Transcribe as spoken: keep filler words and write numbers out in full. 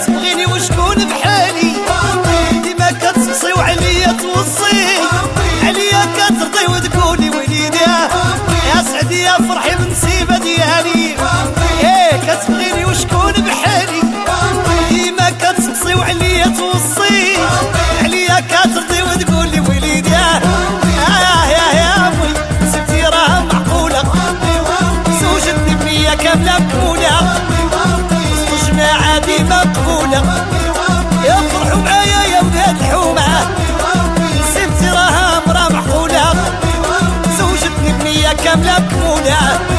كتبغيني وشكون بحالي ديما كتقصي وعليا توصي عليا كترضي وتقولي وليدي يا سعدي يا فرحي بالنصيبة ديالي. ايه كتبغيني وشكون بحالي ديما كتقصي وعليا توصي عليا كترضي وتقولي وليدي اه يا يا امي سبتي راه معقولة زوجتني بنية كاملة مقبولة وسط جماعة ديما مقبولة يفرحوا معايا يا ولاد الحومة سبتي راها مرا معقولة زوجتني بنية كاملة مقبولة